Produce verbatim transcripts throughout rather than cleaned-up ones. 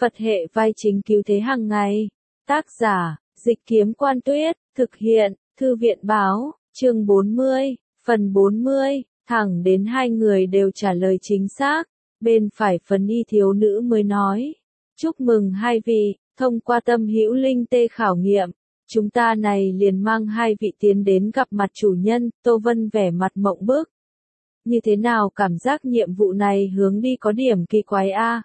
Phật hệ vai chính cứu thế hàng ngày. Tác giả, Dịch Kiếm Quan Tuyết, thực hiện, Thư viện Báo, chương bốn mươi, phần bốn mươi, thẳng đến hai người đều trả lời chính xác. Bên phải phần y thiếu nữ mới nói, chúc mừng hai vị, thông qua tâm hữu linh tê khảo nghiệm, chúng ta này liền mang hai vị tiến đến gặp mặt chủ nhân. Tô Vân vẻ mặt mộng bức. Như thế nào cảm giác nhiệm vụ này hướng đi có điểm kỳ quái a?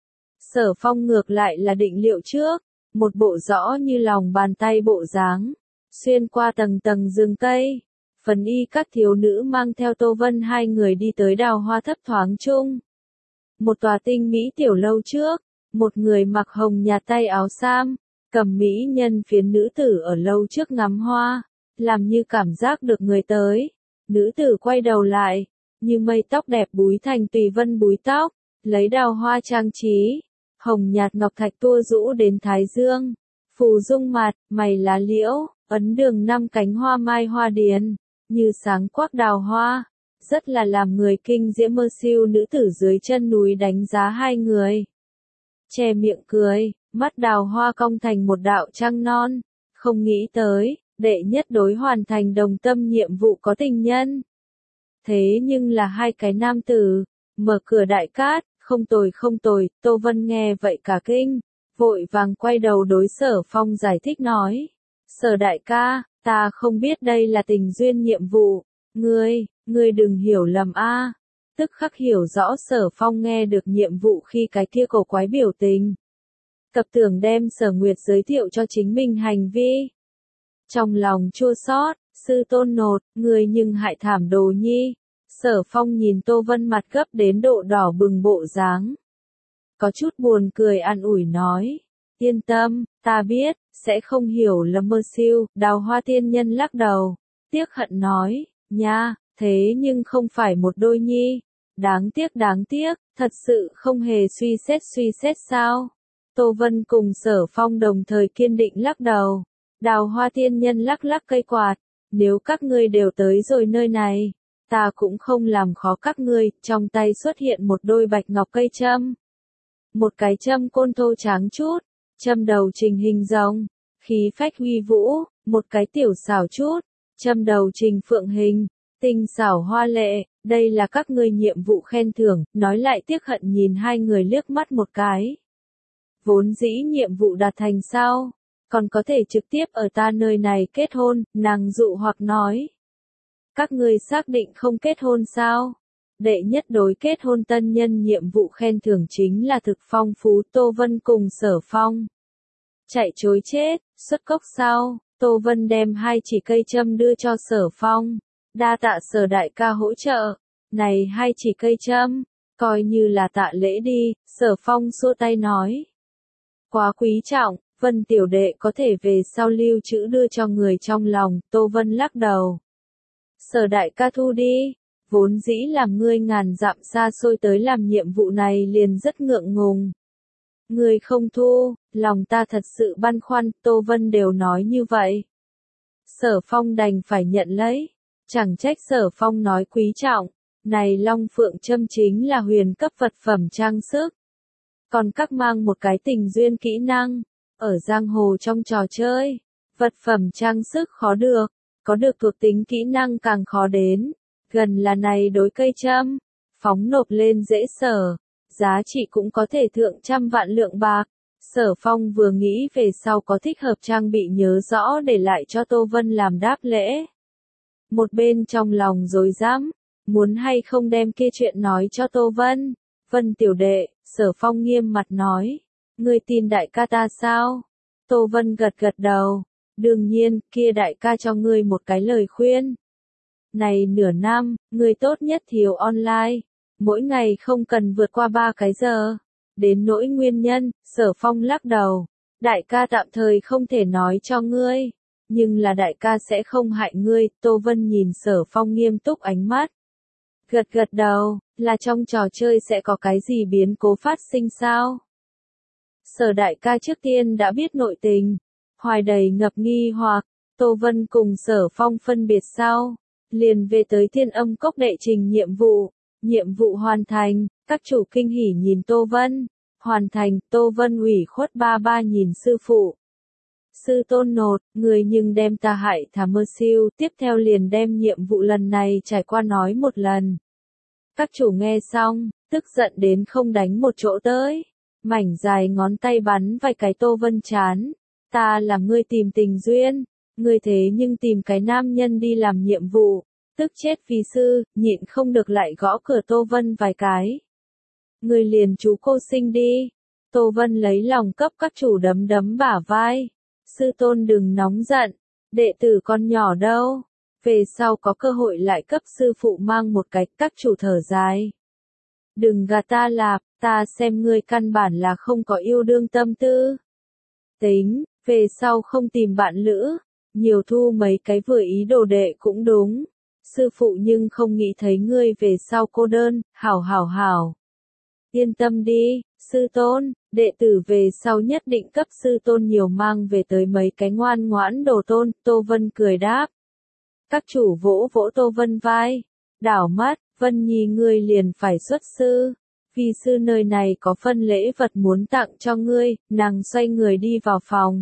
Sở Phong ngược lại là định liệu trước, một bộ rõ như lòng bàn tay bộ dáng, xuyên qua tầng tầng rừng cây. Phần y các thiếu nữ mang theo Tô Vân hai người đi tới đào hoa thấp thoáng chung. Một tòa tinh mỹ tiểu lâu trước, một người mặc hồng nhạt tay áo sam, cầm mỹ nhân phiến nữ tử ở lâu trước ngắm hoa, làm như cảm giác được người tới. Nữ tử quay đầu lại, như mây tóc đẹp búi thành tùy vân búi tóc, lấy đào hoa trang trí, hồng nhạt ngọc thạch tua rũ đến thái dương, phù dung mặt, mày lá liễu, ấn đường năm cánh hoa mai hoa điền, như sáng quắc đào hoa, rất là làm người kinh diễm. Mơ siêu nữ tử dưới chân núi đánh giá hai người, che miệng cười, mắt đào hoa cong thành một đạo trăng non, không nghĩ tới, đệ nhất đối hoàn thành đồng tâm nhiệm vụ có tình nhân. Thế nhưng là hai cái nam tử, mở cửa đại cát, không tồi không tồi. Tô Vân nghe vậy cả kinh, vội vàng quay đầu đối Sở Phong giải thích nói, Sở đại ca, ta không biết đây là tình duyên nhiệm vụ, ngươi, ngươi đừng hiểu lầm a. Tức khắc hiểu rõ Sở Phong nghe được nhiệm vụ khi cái kia cổ quái biểu tình. Cập tưởng đem Sở Nguyệt giới thiệu cho chính mình hành vi. Trong lòng chua xót, sư tôn nột, người nhưng hại thảm đồ nhi. Sở Phong nhìn Tô Vân mặt gấp đến độ đỏ bừng bộ dáng, có chút buồn cười an ủi nói, yên tâm, ta biết, sẽ không hiểu lầm. Mơ siêu, đào hoa tiên nhân lắc đầu, tiếc hận nói, nha, thế nhưng không phải một đôi nhi, đáng tiếc đáng tiếc, thật sự không hề suy xét suy xét sao. Tô Vân cùng Sở Phong đồng thời kiên định lắc đầu. Đào hoa tiên nhân lắc lắc cây quạt, nếu các ngươi đều tới rồi nơi này, ta cũng không làm khó các ngươi. Trong tay xuất hiện một đôi bạch ngọc cây châm, một cái châm côn thô tráng chút, châm đầu trình hình rồng, khí phách huy vũ, một cái tiểu xảo chút, châm đầu trình phượng hình, tinh xảo hoa lệ. Đây là các ngươi nhiệm vụ khen thưởng. Nói lại tiếc hận nhìn hai người liếc mắt một cái. Vốn dĩ nhiệm vụ đạt thành sao, còn có thể trực tiếp ở ta nơi này kết hôn. Nàng dụ hoặc nói, các ngươi xác định không kết hôn sao? Đệ nhất đối kết hôn tân nhân nhiệm vụ khen thưởng chính là thực phong phú. Tô Vân cùng Sở Phong chạy chối chết, xuất cốc sao? Tô Vân đem hai chỉ cây châm đưa cho Sở Phong, đa tạ Sở đại ca hỗ trợ. Này hai chỉ cây châm, coi như là tạ lễ đi. Sở Phong xua tay nói, quá quý trọng, Vân tiểu đệ có thể về sau lưu trữ đưa cho người trong lòng. Tô Vân lắc đầu, Sở đại ca thu đi, vốn dĩ làm ngươi ngàn dặm xa xôi tới làm nhiệm vụ này liền rất ngượng ngùng. Ngươi không thu, lòng ta thật sự băn khoăn. Tô Vân đều nói như vậy, Sở Phong đành phải nhận lấy. Chẳng trách Sở Phong nói quý trọng, này long phượng châm chính là huyền cấp vật phẩm trang sức. Còn các mang một cái tình duyên kỹ năng, ở giang hồ trong trò chơi, vật phẩm trang sức khó được, có được thuộc tính kỹ năng càng khó đến. Gần là này đối cây châm, phóng nộp lên dễ sở, giá trị cũng có thể thượng trăm vạn lượng bạc. Sở Phong vừa nghĩ về sau có thích hợp trang bị nhớ rõ để lại cho Tô Vân làm đáp lễ. Một bên trong lòng rối rắm, muốn hay không đem kia chuyện nói cho Tô Vân. Vân tiểu đệ, Sở Phong nghiêm mặt nói, ngươi tin đại ca ta sao? Tô Vân gật gật đầu, đương nhiên, kia đại ca cho ngươi một cái lời khuyên. Này nửa năm, ngươi tốt nhất thiếu online, mỗi ngày không cần vượt qua ba cái giờ. Đến nỗi nguyên nhân, Sở Phong lắc đầu, đại ca tạm thời không thể nói cho ngươi, nhưng là đại ca sẽ không hại ngươi. Tô Vân nhìn Sở Phong nghiêm túc ánh mắt, gật gật đầu, là trong trò chơi sẽ có cái gì biến cố phát sinh sao? Sở đại ca trước tiên đã biết nội tình, hoài đầy ngập nghi hoặc. Tô Vân cùng Sở Phong phân biệt sau, liền về tới Thiên Âm Cốc đệ trình nhiệm vụ. Nhiệm vụ hoàn thành, các chủ kinh hỉ nhìn Tô Vân, Hoàn thành, Tô Vân ủy khuất ba ba nhìn sư phụ. Sư tôn nột, người nhưng đem ta hại thả mơ siêu, tiếp theo liền đem nhiệm vụ lần này trải qua nói một lần. Các chủ nghe xong, tức giận đến không đánh một chỗ tới. Mảnh dài ngón tay bắn vài cái Tô Vân chán. Ta làm ngươi tìm tình duyên, ngươi thế nhưng tìm cái nam nhân đi làm nhiệm vụ. Tức chết vì sư, nhịn không được lại gõ cửa Tô Vân vài cái. Ngươi liền chú cô sinh đi. Tô Vân lấy lòng cấp các chủ đấm đấm bả vai. Sư tôn đừng nóng giận, đệ tử con nhỏ đâu. Về sau có cơ hội lại cấp sư phụ mang một cái, các chủ thở dài. Đừng gạt ta lạp, ta xem ngươi căn bản là không có yêu đương tâm tư. Tính, về sau không tìm bạn lữ, nhiều thu mấy cái vừa ý đồ đệ cũng đúng. Sư phụ nhưng không nghĩ thấy ngươi về sau cô đơn, hảo hảo hảo. Yên tâm đi, sư tôn, đệ tử về sau nhất định cấp sư tôn nhiều mang về tới mấy cái ngoan ngoãn đồ tôn, Tô Vân cười đáp. Các chủ vỗ vỗ Tô Vân vai, đảo mắt, Vân Nhi ngươi liền phải xuất sư. Vi sư nơi này có phân lễ vật muốn tặng cho ngươi, nàng xoay người đi vào phòng.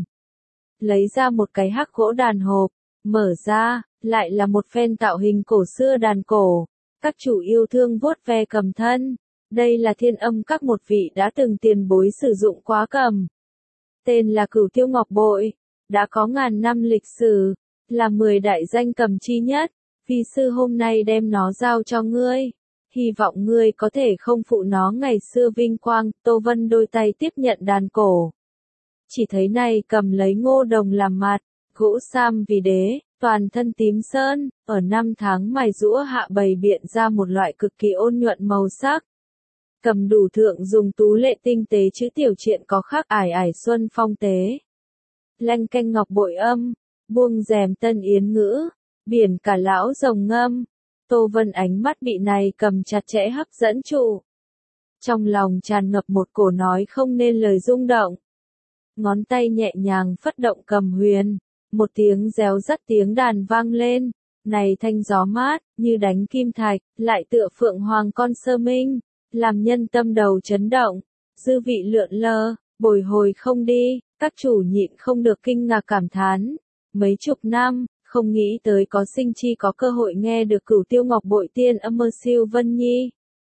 Lấy ra một cái hắc gỗ đàn hộp, mở ra, lại là một phen tạo hình cổ xưa đàn cổ. Các chủ yêu thương vuốt ve cầm thân. Đây là Thiên Âm Các một vị đã từng tiền bối sử dụng quá cầm. Tên là Cửu Tiêu Ngọc Bội, đã có ngàn năm lịch sử, là mười đại danh cầm chi nhất. Vi sư hôm nay đem nó giao cho ngươi, hy vọng ngươi có thể không phụ nó ngày xưa vinh quang. Tô Vân đôi tay tiếp nhận đàn cổ. Chỉ thấy này cầm lấy ngô đồng làm mặt, gỗ sam vì đế, toàn thân tím sơn, ở năm tháng mài rũa hạ bày biện ra một loại cực kỳ ôn nhuận màu sắc. Cầm đủ thượng dùng tú lệ tinh tế chữ tiểu triện có khắc ải ải xuân phong tế. Lanh canh ngọc bội âm, buông rèm tân yến ngữ, biển cả lão rồng ngâm. Tô Vân ánh mắt bị này cầm chặt chẽ hấp dẫn trụ. Trong lòng tràn ngập một cổ nói không nên lời rung động. Ngón tay nhẹ nhàng phất động cầm huyền, một tiếng réo rắt tiếng đàn vang lên. Này thanh gió mát, như đánh kim thạch, lại tựa phượng hoàng con sơ minh. Làm nhân tâm đầu chấn động, dư vị lượn lờ, bồi hồi không đi, các chủ nhịn không được kinh ngạc cảm thán. Mấy chục năm, không nghĩ tới có sinh chi có cơ hội nghe được Cửu Tiêu Ngọc Bội tiên âm mơ siêu Vân Nhi.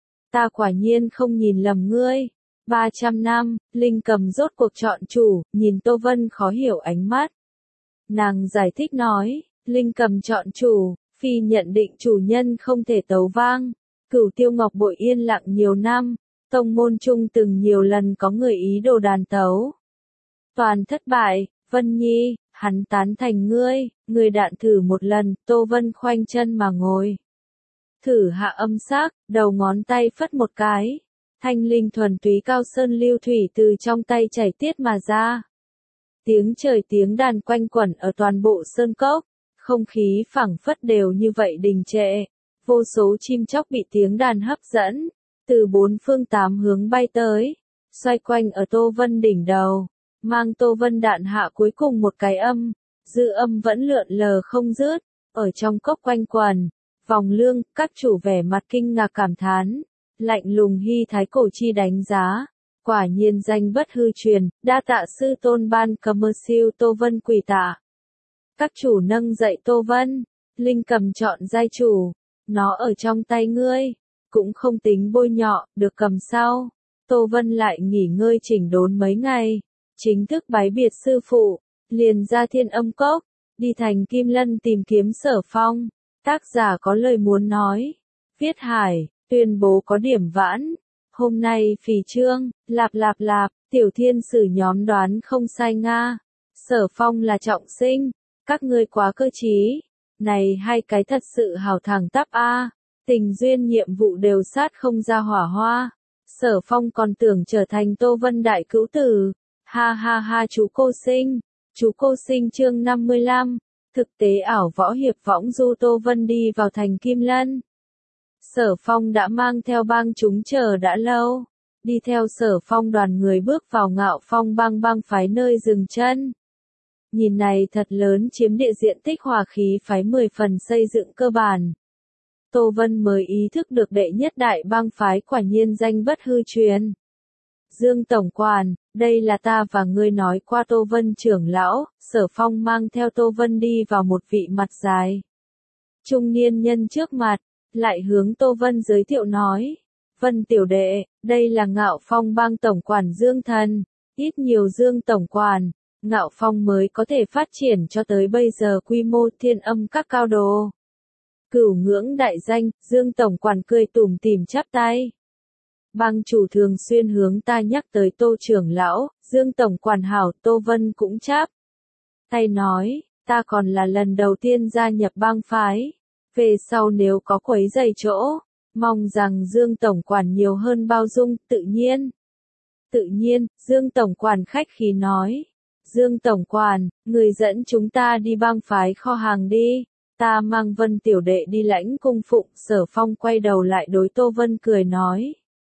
Ta quả nhiên không nhìn lầm ngươi. ba trăm năm, Linh Cầm rốt cuộc chọn chủ, nhìn Tô Vân khó hiểu ánh mắt. Nàng giải thích nói, Linh Cầm chọn chủ, phi nhận định chủ nhân không thể tấu vang. Cửu Tiêu Ngọc Bội yên lặng nhiều năm, tông môn chung từng nhiều lần có người ý đồ đàn tấu. Toàn thất bại, Vân Nhi, hắn tán thành ngươi, ngươi đạn thử một lần, Tô Vân khoanh chân mà ngồi. Thử hạ âm sắc, đầu ngón tay phất một cái. Thanh linh thuần túy cao sơn lưu thủy từ trong tay chảy tiết mà ra. Tiếng trời tiếng đàn quanh quẩn ở toàn bộ sơn cốc, không khí phảng phất đều như vậy đình trệ. Vô số chim chóc bị tiếng đàn hấp dẫn, từ bốn phương tám hướng bay tới, xoay quanh ở Tô Vân đỉnh đầu, mang Tô Vân đạn hạ cuối cùng một cái âm, dư âm vẫn lượn lờ không dứt, ở trong cốc quanh quần, vòng lương, các chủ vẻ mặt kinh ngạc cảm thán, lạnh lùng hy thái cổ chi đánh giá, quả nhiên danh bất hư truyền, đa tạ sư tôn ban cầm mơ siêu Tô Vân quỳ tạ. Các chủ nâng dậy Tô Vân, Linh Cầm chọn giai chủ. Nó ở trong tay ngươi, cũng không tính bôi nhọ, được cầm sau. Tô Vân lại nghỉ ngơi chỉnh đốn mấy ngày, chính thức bái biệt sư phụ, liền ra Thiên Âm Cốc, đi thành Kim Lân tìm kiếm Sở Phong. Tác giả có lời muốn nói, viết hải, tuyên bố có điểm vãn. Hôm nay phì trương, lạp lạp lạp, tiểu thiên sử nhóm đoán không sai nga. Sở Phong là trọng sinh, các ngươi quá cơ trí. Này hai cái thật sự hào thẳng tắp a, tình duyên nhiệm vụ đều sát không ra hỏa hoa. Sở Phong còn tưởng trở thành Tô Vân đại cữu tử. Ha ha ha chú cô sinh, chú cô sinh chương năm mươi lăm, thực tế ảo võ hiệp võng du Tô Vân đi vào thành Kim Lân. Sở Phong đã mang theo bang chúng chờ đã lâu, đi theo Sở Phong đoàn người bước vào Ngạo Phong bang bang phái nơi dừng chân. Nhìn này thật lớn chiếm địa diện tích hòa khí phái mười phần xây dựng cơ bản. Tô Vân mới ý thức được đệ nhất đại bang phái quả nhiên danh bất hư truyền. Dương Tổng Quản, đây là ta và ngươi nói qua Tô Vân trưởng lão. Sở Phong mang theo Tô Vân đi vào một vị mặt dài trung niên nhân trước mặt, lại hướng Tô Vân giới thiệu nói. Vân tiểu đệ, đây là Ngạo Phong bang Tổng Quản Dương Thần. Ít nhiều Dương Tổng Quản, Ngạo Phong mới có thể phát triển cho tới bây giờ quy mô thiên âm các cao đồ. Cửu ngưỡng đại danh, Dương Tổng Quản cười tủm tỉm chắp tay. Bang chủ thường xuyên hướng ta nhắc tới Tô trưởng lão. Dương Tổng Quản hảo. Tô Vân cũng chắp tay nói, ta còn là lần đầu tiên gia nhập bang phái. Về sau nếu có quấy rầy chỗ, mong rằng Dương Tổng Quản nhiều hơn bao dung. Tự nhiên, tự nhiên, Dương Tổng Quản khách khí nói. Dương Tổng Quản, người dẫn chúng ta đi bang phái kho hàng đi. Ta mang Vân tiểu đệ đi lãnh cung phụng. Sở Phong quay đầu lại đối Tô Vân cười nói.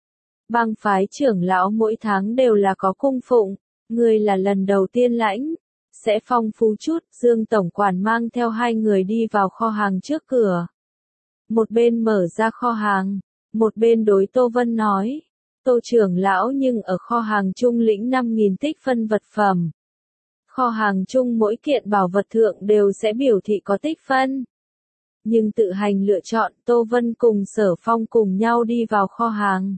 Bang phái trưởng lão mỗi tháng đều là có cung phụng, người là lần đầu tiên lãnh, sẽ phong phú chút. Dương Tổng Quản mang theo hai người đi vào kho hàng trước cửa. Một bên mở ra kho hàng, một bên đối Tô Vân nói. Tô trưởng lão nhưng ở kho hàng trung lĩnh năm nghìn tích phân vật phẩm. Kho hàng chung mỗi kiện bảo vật thượng đều sẽ biểu thị có tích phân. Nhưng tự hành lựa chọn. Tô Vân cùng Sở Phong cùng nhau đi vào kho hàng.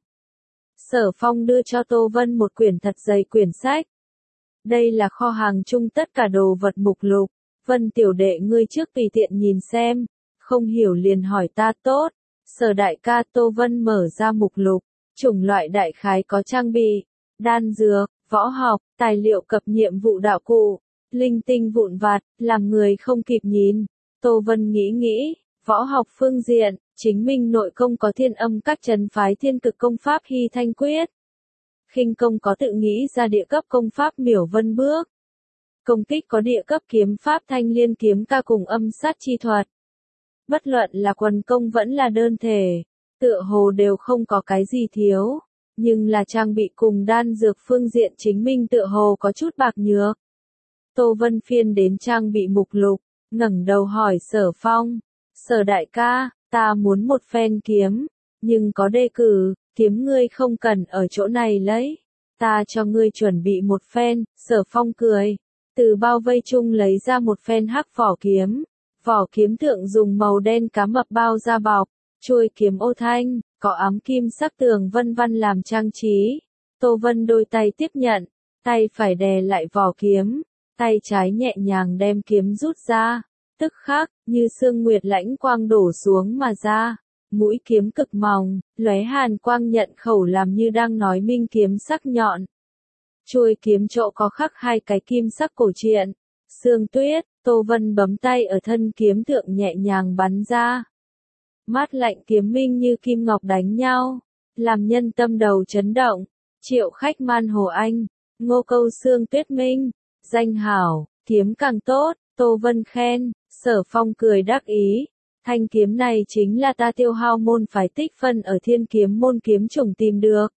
Sở Phong đưa cho Tô Vân một quyển thật dày quyển sách. Đây là kho hàng chung tất cả đồ vật mục lục. Vân tiểu đệ ngươi trước tùy tiện nhìn xem, không hiểu liền hỏi ta. Tốt. Sở đại ca. Tô Vân mở ra mục lục, chủng loại đại khái có trang bị, đan dược, võ học, tài liệu cập nhiệm vụ đạo cụ, linh tinh vụn vặt, làm người không kịp nhìn. Tô Vân nghĩ nghĩ, võ học phương diện, chính mình nội công có thiên âm các trấn phái thiên cực công pháp hy thanh quyết. Khinh công có tự nghĩ ra địa cấp công pháp miểu vân bước. Công kích có địa cấp kiếm pháp thanh liên kiếm ca cùng âm sát chi thuật. Bất luận là quần công vẫn là đơn thể, tựa hồ đều không có cái gì thiếu. Nhưng là trang bị cùng đan dược phương diện chính mình tựa hồ có chút bạc nhược. Tô Vân phiên đến trang bị mục lục, ngẩng đầu hỏi Sở Phong. Sở đại ca, ta muốn một phen kiếm, nhưng có đề cử, kiếm ngươi không cần ở chỗ này lấy. Ta cho ngươi chuẩn bị một phen. Sở Phong cười, từ bao vây chung lấy ra một phen hắc vỏ kiếm. Vỏ kiếm thượng dùng màu đen cá mập bao da bọc, chuôi kiếm ô thanh, có ám kim sắc tường vân vân làm trang trí. Tô Vân đôi tay tiếp nhận, tay phải đè lại vỏ kiếm, tay trái nhẹ nhàng đem kiếm rút ra. Tức khắc, như sương nguyệt lãnh quang đổ xuống mà ra. Mũi kiếm cực mỏng, lóe hàn quang nhận khẩu làm như đang nói minh kiếm sắc nhọn. Chuôi kiếm chỗ có khắc hai cái kim sắc cổ truyện. Sương tuyết. Tô Vân bấm tay ở thân kiếm thượng nhẹ nhàng bắn ra. Mát lạnh kiếm minh như kim ngọc đánh nhau, làm nhân tâm đầu chấn động. Triệu khách man hồ anh, ngô câu sương tuyết minh, danh hảo, kiếm càng tốt. Tô Vân khen. Sở Phong cười đắc ý. Thanh kiếm này chính là ta tiêu hao môn phái tích phân ở thiên kiếm môn kiếm chủng tìm được.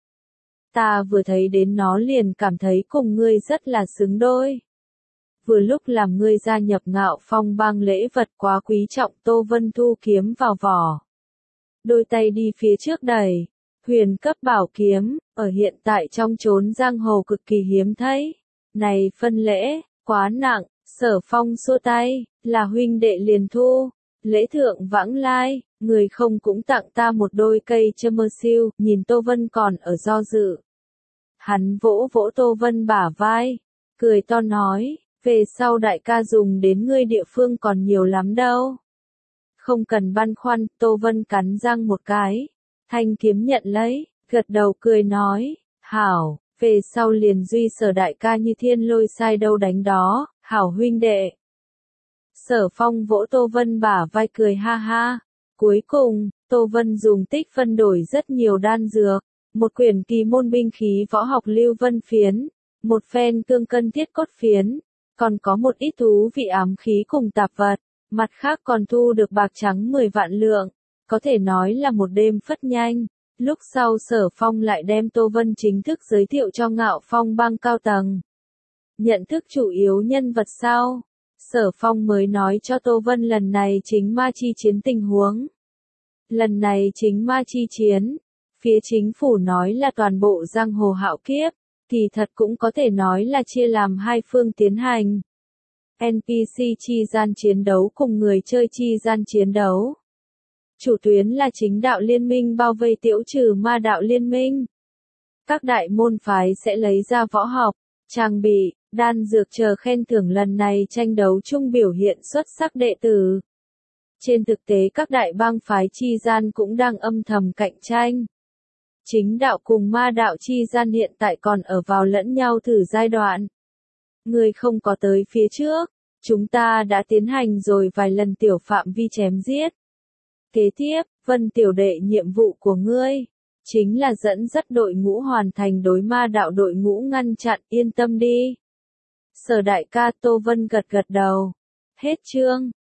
Ta vừa thấy đến nó liền cảm thấy cùng ngươi rất là xứng đôi. Vừa lúc làm ngươi gia nhập Ngạo Phong bang lễ vật quá quý trọng. Tô Vân thu kiếm vào vỏ, đôi tay đi phía trước đẩy. Huyền cấp bảo kiếm, ở hiện tại trong chốn giang hồ cực kỳ hiếm thấy. Này phân lễ, quá nặng. Sở Phong xua tay, là huynh đệ liền thu. Lễ thượng vãng lai, người không cũng tặng ta một đôi cây châm mơ siêu. Nhìn Tô Vân còn ở do dự, hắn vỗ vỗ Tô Vân bả vai, cười to nói, về sau đại ca dùng đến ngươi địa phương còn nhiều lắm đâu. Không cần băn khoăn. Tô Vân cắn răng một cái, thanh kiếm nhận lấy, gật đầu cười nói, hảo, về sau liền duy Sở đại ca như thiên lôi sai đâu đánh đó, hảo huynh đệ. Sở Phong vỗ Tô Vân bả vai cười ha ha. Cuối cùng, Tô Vân dùng tích phân đổi rất nhiều đan dược, một quyển kỳ môn binh khí võ học lưu vân phiến, một phen cương cân thiết cốt phiến, còn có một ít thú vị ám khí cùng tạp vật, mặt khác còn thu được bạc trắng mười vạn lượng, có thể nói là một đêm phất nhanh. Lúc sau Sở Phong lại đem Tô Vân chính thức giới thiệu cho Ngạo Phong bang cao tầng. Nhận thức chủ yếu nhân vật sau, Sở Phong mới nói cho Tô Vân lần này chính ma chi chiến tình huống. Lần này chính ma chi chiến, Phía chính phủ nói là toàn bộ giang hồ hạo kiếp, thì thật cũng có thể nói là chia làm hai phương tiến hành. en pê xê chi gian chiến đấu cùng người chơi chi gian chiến đấu. Chủ tuyến là chính đạo liên minh bao vây tiễu trừ ma đạo liên minh. Các đại môn phái sẽ lấy ra võ học, trang bị, đan dược chờ khen thưởng lần này tranh đấu chung biểu hiện xuất sắc đệ tử. Trên thực tế các đại bang phái chi gian cũng đang âm thầm cạnh tranh. Chính đạo cùng ma đạo chi gian hiện tại còn ở vào lẫn nhau thử giai đoạn. Người không có tới phía trước, chúng ta đã tiến hành rồi vài lần tiểu phạm vi chém giết. Kế tiếp, Vân tiểu đệ nhiệm vụ của ngươi chính là dẫn dắt đội ngũ hoàn thành đối ma đạo đội ngũ ngăn chặn, yên tâm đi. Sở đại ca Tô Vân gật gật đầu. Hết chương.